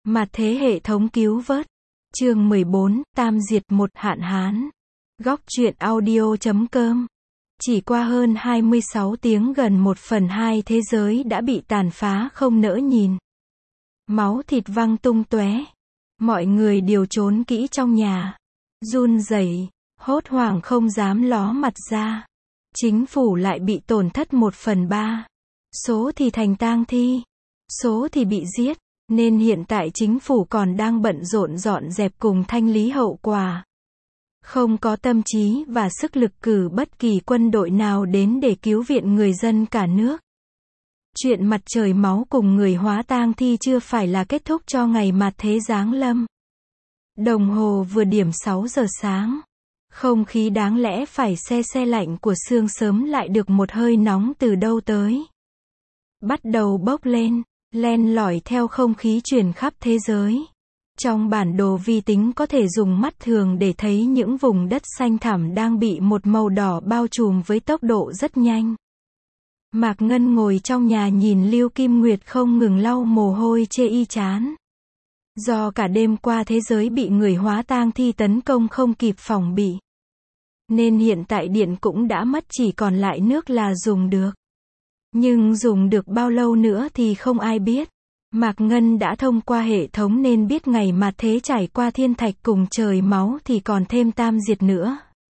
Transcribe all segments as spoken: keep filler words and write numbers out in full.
Mạt thế hệ thống cứu vớt. Chương mười bốn, Tam diệt một hạn hán. Góc truyện audio chấm com. Chỉ qua hơn hai mươi sáu tiếng, gần một phần hai thế giới đã bị tàn phá không nỡ nhìn. Máu thịt văng tung tóe. Mọi người đều trốn kỹ trong nhà. Run rẩy, hốt hoảng không dám ló mặt ra. Chính phủ lại bị tổn thất một phần ba. Số thì thành tang thi, số thì bị giết. Nên hiện tại chính phủ còn đang bận rộn dọn dẹp cùng thanh lý hậu quả. Không có tâm trí và sức lực cử bất kỳ quân đội nào đến để cứu viện người dân cả nước. Chuyện mặt trời máu cùng người hóa tang thi chưa phải là kết thúc cho ngày mạt thế giáng lâm. Đồng hồ vừa điểm sáu giờ sáng. Không khí đáng lẽ phải se se lạnh của sương sớm lại được một hơi nóng từ đâu tới. Bắt đầu bốc lên, len lỏi theo không khí truyền khắp thế giới. Trong bản đồ vi tính có thể dùng mắt thường để thấy những vùng đất xanh thẳm đang bị một màu đỏ bao trùm với tốc độ rất nhanh. Mạc Ngân ngồi trong nhà nhìn Lưu Kim Nguyệt không ngừng lau mồ hôi chê y chán. Do cả đêm qua thế giới bị người hóa tang thi tấn công không kịp phòng bị. Nên hiện tại điện cũng đã mất, chỉ còn lại nước là dùng được. Nhưng dùng được bao lâu nữa thì không ai biết. Mạc Ngân đã thông qua hệ thống nên biết ngày mạt thế trải qua thiên thạch cùng trời máu thì còn thêm tam diệt nữa.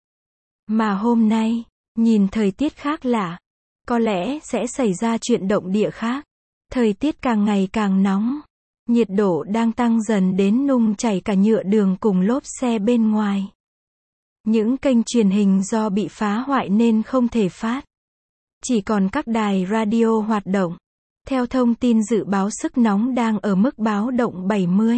Mà hôm nay, nhìn thời tiết khác lạ, có lẽ sẽ xảy ra chuyện động địa khác. Thời tiết càng ngày càng nóng. Nhiệt độ đang tăng dần đến nung chảy cả nhựa đường cùng lốp xe bên ngoài. Những kênh truyền hình do bị phá hoại nên không thể phát. Chỉ còn các đài radio hoạt động. Theo thông tin dự báo, sức nóng đang ở mức báo động bảy mươi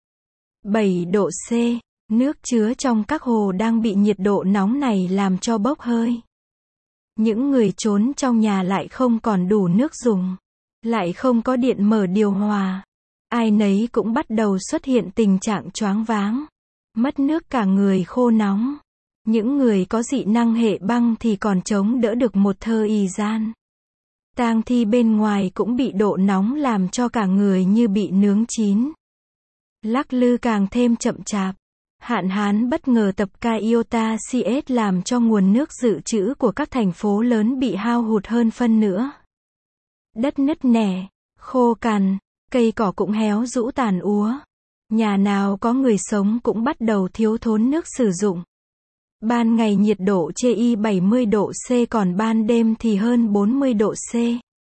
bảy độ C. Nước chứa trong các hồ đang bị nhiệt độ nóng này làm cho bốc hơi. Những người trốn trong nhà lại không còn đủ nước dùng. Lại không có điện mở điều hòa. Ai nấy cũng bắt đầu xuất hiện tình trạng choáng váng. Mất nước cả người khô nóng. Những người có dị năng hệ băng thì còn chống đỡ được một thời gian. Tang thi bên ngoài cũng bị độ nóng làm cho cả người như bị nướng chín. Lắc lư càng thêm chậm chạp. Hạn hán bất ngờ tập kích Iota xê ét làm cho nguồn nước dự trữ của các thành phố lớn bị hao hụt hơn phân nửa. Đất nứt nẻ, khô cằn, cây cỏ cũng héo rũ tàn úa. Nhà nào có người sống cũng bắt đầu thiếu thốn nước sử dụng. Ban ngày nhiệt độ chê bảy mươi độ C, còn ban đêm thì hơn bốn mươi độ C.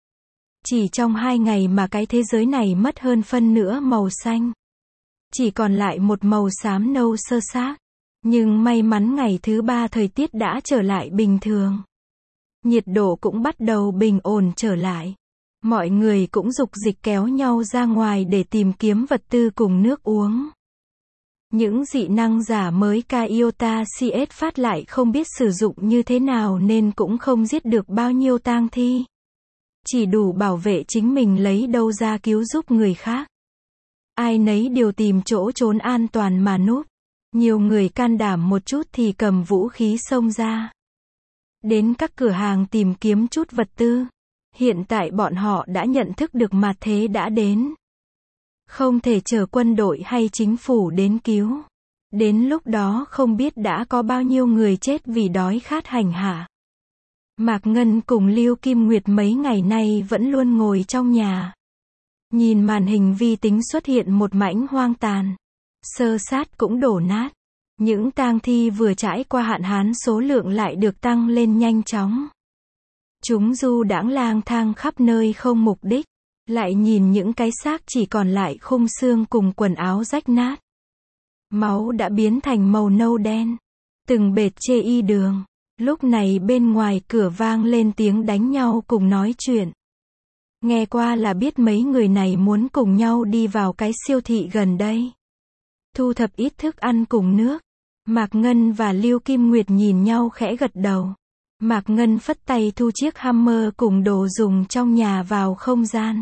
Chỉ trong hai ngày mà cái thế giới này mất hơn phân nửa màu xanh. Chỉ còn lại một màu xám nâu sơ xác. Nhưng may mắn ngày thứ ba thời tiết đã trở lại bình thường. Nhiệt độ cũng bắt đầu bình ổn trở lại. Mọi người cũng rục dịch kéo nhau ra ngoài để tìm kiếm vật tư cùng nước uống. Những dị năng giả mới Iota xê ét phát lại không biết sử dụng như thế nào nên cũng không giết được bao nhiêu tang thi. Chỉ đủ bảo vệ chính mình, lấy đâu ra cứu giúp người khác. Ai nấy đều tìm chỗ trốn an toàn mà núp. Nhiều người can đảm một chút thì cầm vũ khí xông ra. Đến các cửa hàng tìm kiếm chút vật tư. Hiện tại bọn họ đã nhận thức được mạt thế đã đến. Không thể chờ quân đội hay chính phủ đến cứu. Đến lúc đó không biết đã có bao nhiêu người chết vì đói khát hành hạ. Mạc Ngân cùng Lưu Kim Nguyệt mấy ngày nay vẫn luôn ngồi trong nhà. Nhìn màn hình vi tính xuất hiện một mảnh hoang tàn. Xơ sát cũng đổ nát. Những tang thi vừa trải qua hạn hán số lượng lại được tăng lên nhanh chóng. Chúng du đãng lang thang khắp nơi không mục đích. Lại nhìn những cái xác chỉ còn lại khung xương cùng quần áo rách nát. Máu đã biến thành màu nâu đen. Từng bệt chê y đường. Lúc này bên ngoài cửa vang lên tiếng đánh nhau cùng nói chuyện. Nghe qua là biết mấy người này muốn cùng nhau đi vào cái siêu thị gần đây. Thu thập ít thức ăn cùng nước. Mạc Ngân và Lưu Kim Nguyệt nhìn nhau khẽ gật đầu. Mạc Ngân phất tay thu chiếc Hammer cùng đồ dùng trong nhà vào không gian.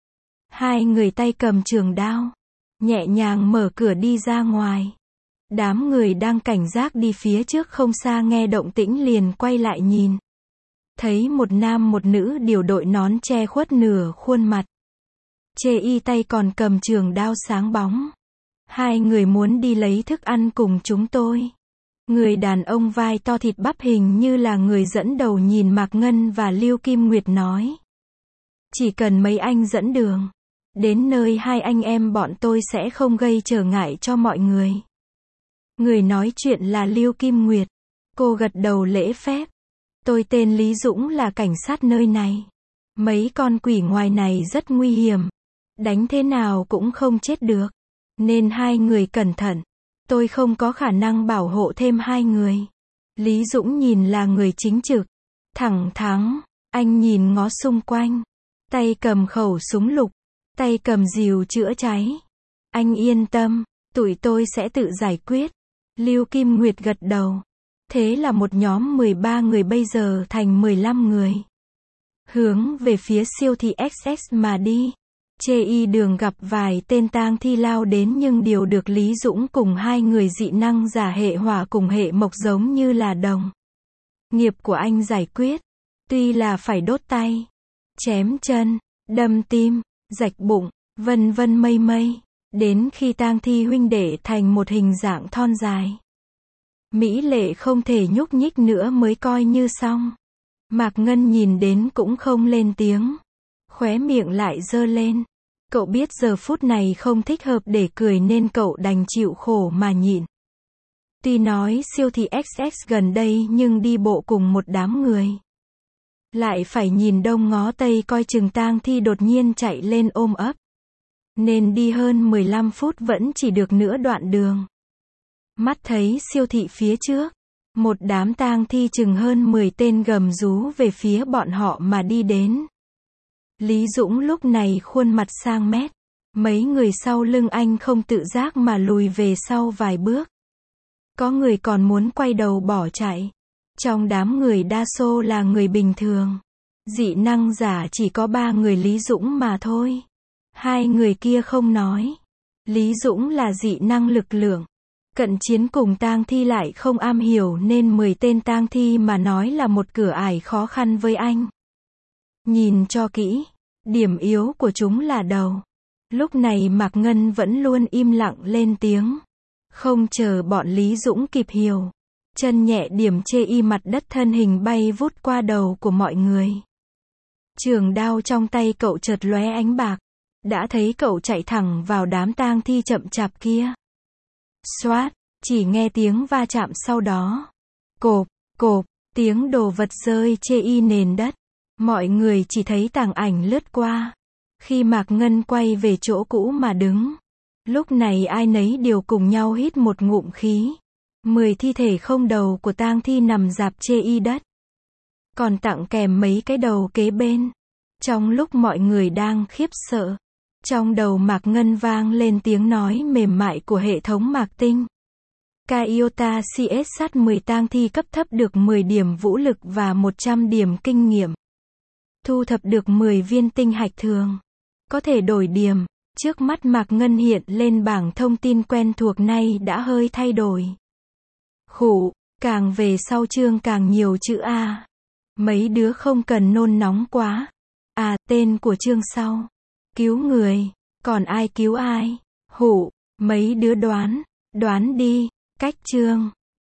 Hai người tay cầm trường đao. Nhẹ nhàng mở cửa đi ra ngoài. Đám người đang cảnh giác đi phía trước không xa nghe động tĩnh liền quay lại nhìn. Thấy một nam một nữ đều đội nón che khuất nửa khuôn mặt. Chê y tay còn cầm trường đao sáng bóng. Hai người muốn đi lấy thức ăn cùng chúng tôi. Người đàn ông vai to thịt bắp hình như là người dẫn đầu nhìn Mạc Ngân và Lưu Kim Nguyệt nói. Chỉ cần mấy anh dẫn đường. Đến nơi hai anh em bọn tôi sẽ không gây trở ngại cho mọi người. Người nói chuyện là Lưu Kim Nguyệt. Cô gật đầu lễ phép. Tôi tên Lý Dũng là cảnh sát nơi này. Mấy con quỷ ngoài này rất nguy hiểm. Đánh thế nào cũng không chết được. Nên hai người cẩn thận. Tôi không có khả năng bảo hộ thêm hai người. Lý Dũng nhìn là người chính trực. Thẳng thắn. Anh nhìn ngó xung quanh. Tay cầm khẩu súng lục. Tay cầm rìu chữa cháy. Anh yên tâm. Tụi tôi sẽ tự giải quyết. Lưu Kim Nguyệt gật đầu. Thế là một nhóm mười ba người bây giờ thành mười lăm người. Hướng về phía siêu thị ích ét mà đi. Chê y đường gặp vài tên tang thi lao đến nhưng điều được Lý Dũng cùng hai người dị năng giả hệ hỏa cùng hệ mộc giống như là đồng. Nghiệp của anh giải quyết. Tuy là phải đốt tay, chém chân, đâm tim, rạch bụng, vân vân mây mây. Đến khi tang thi huynh đệ thành một hình dạng thon dài. Mỹ lệ không thể nhúc nhích nữa mới coi như xong. Mạc Ngân nhìn đến cũng không lên tiếng. Khóe miệng lại giơ lên. Cậu biết giờ phút này không thích hợp để cười nên cậu đành chịu khổ mà nhịn. Tuy nói siêu thị ích ét gần đây nhưng đi bộ cùng một đám người. Lại phải nhìn đông ngó tây coi chừng tang thi đột nhiên chạy lên ôm ấp. Nên đi hơn mười lăm phút vẫn chỉ được nửa đoạn đường. Mắt thấy siêu thị phía trước. Một đám tang thi chừng hơn mười tên gầm rú về phía bọn họ mà đi đến. Lý Dũng lúc này khuôn mặt sang mét. Mấy người sau lưng anh không tự giác mà lùi về sau vài bước. Có người còn muốn quay đầu bỏ chạy. Trong đám người đa số là người bình thường. Dị năng giả chỉ có ba người Lý Dũng mà thôi. Hai người kia không nói. Lý Dũng là dị năng lực lượng. Cận chiến cùng tang thi lại không am hiểu nên mười tên tang thi mà nói là một cửa ải khó khăn với anh. Nhìn cho kỹ, điểm yếu của chúng là đầu. Lúc này Mạc Ngân vẫn luôn im lặng lên tiếng. Không chờ bọn Lý Dũng kịp hiểu. Chân nhẹ điểm chê y mặt đất thân hình bay vút qua đầu của mọi người. Trường đao trong tay cậu chợt lóe ánh bạc. Đã thấy cậu chạy thẳng vào đám tang thi chậm chạp kia. Xoát, chỉ nghe tiếng va chạm sau đó. Cộp, cộp, tiếng đồ vật rơi chê y nền đất. Mọi người chỉ thấy tàng ảnh lướt qua. Khi Mạc Ngân quay về chỗ cũ mà đứng. Lúc này ai nấy đều cùng nhau hít một ngụm khí. Mười thi thể không đầu của tang thi nằm rạp chê y đất. Còn tặng kèm mấy cái đầu kế bên. Trong lúc mọi người đang khiếp sợ. Trong đầu Mạc Ngân vang lên tiếng nói mềm mại của hệ thống Mạc Tinh. Kaiota xê ét sát mười tang thi cấp thấp được mười điểm vũ lực và một trăm điểm kinh nghiệm. Thu thập được mười viên tinh hạch thường. Có thể đổi điểm. Trước mắt Mạc Ngân hiện lên bảng thông tin quen thuộc nay đã hơi thay đổi. Khủ, càng về sau chương càng nhiều chữ A. Mấy đứa không cần nôn nóng quá. À, tên của chương sau. Cứu người. Còn ai cứu ai? Hủ, mấy đứa đoán. Đoán đi. Cách chương.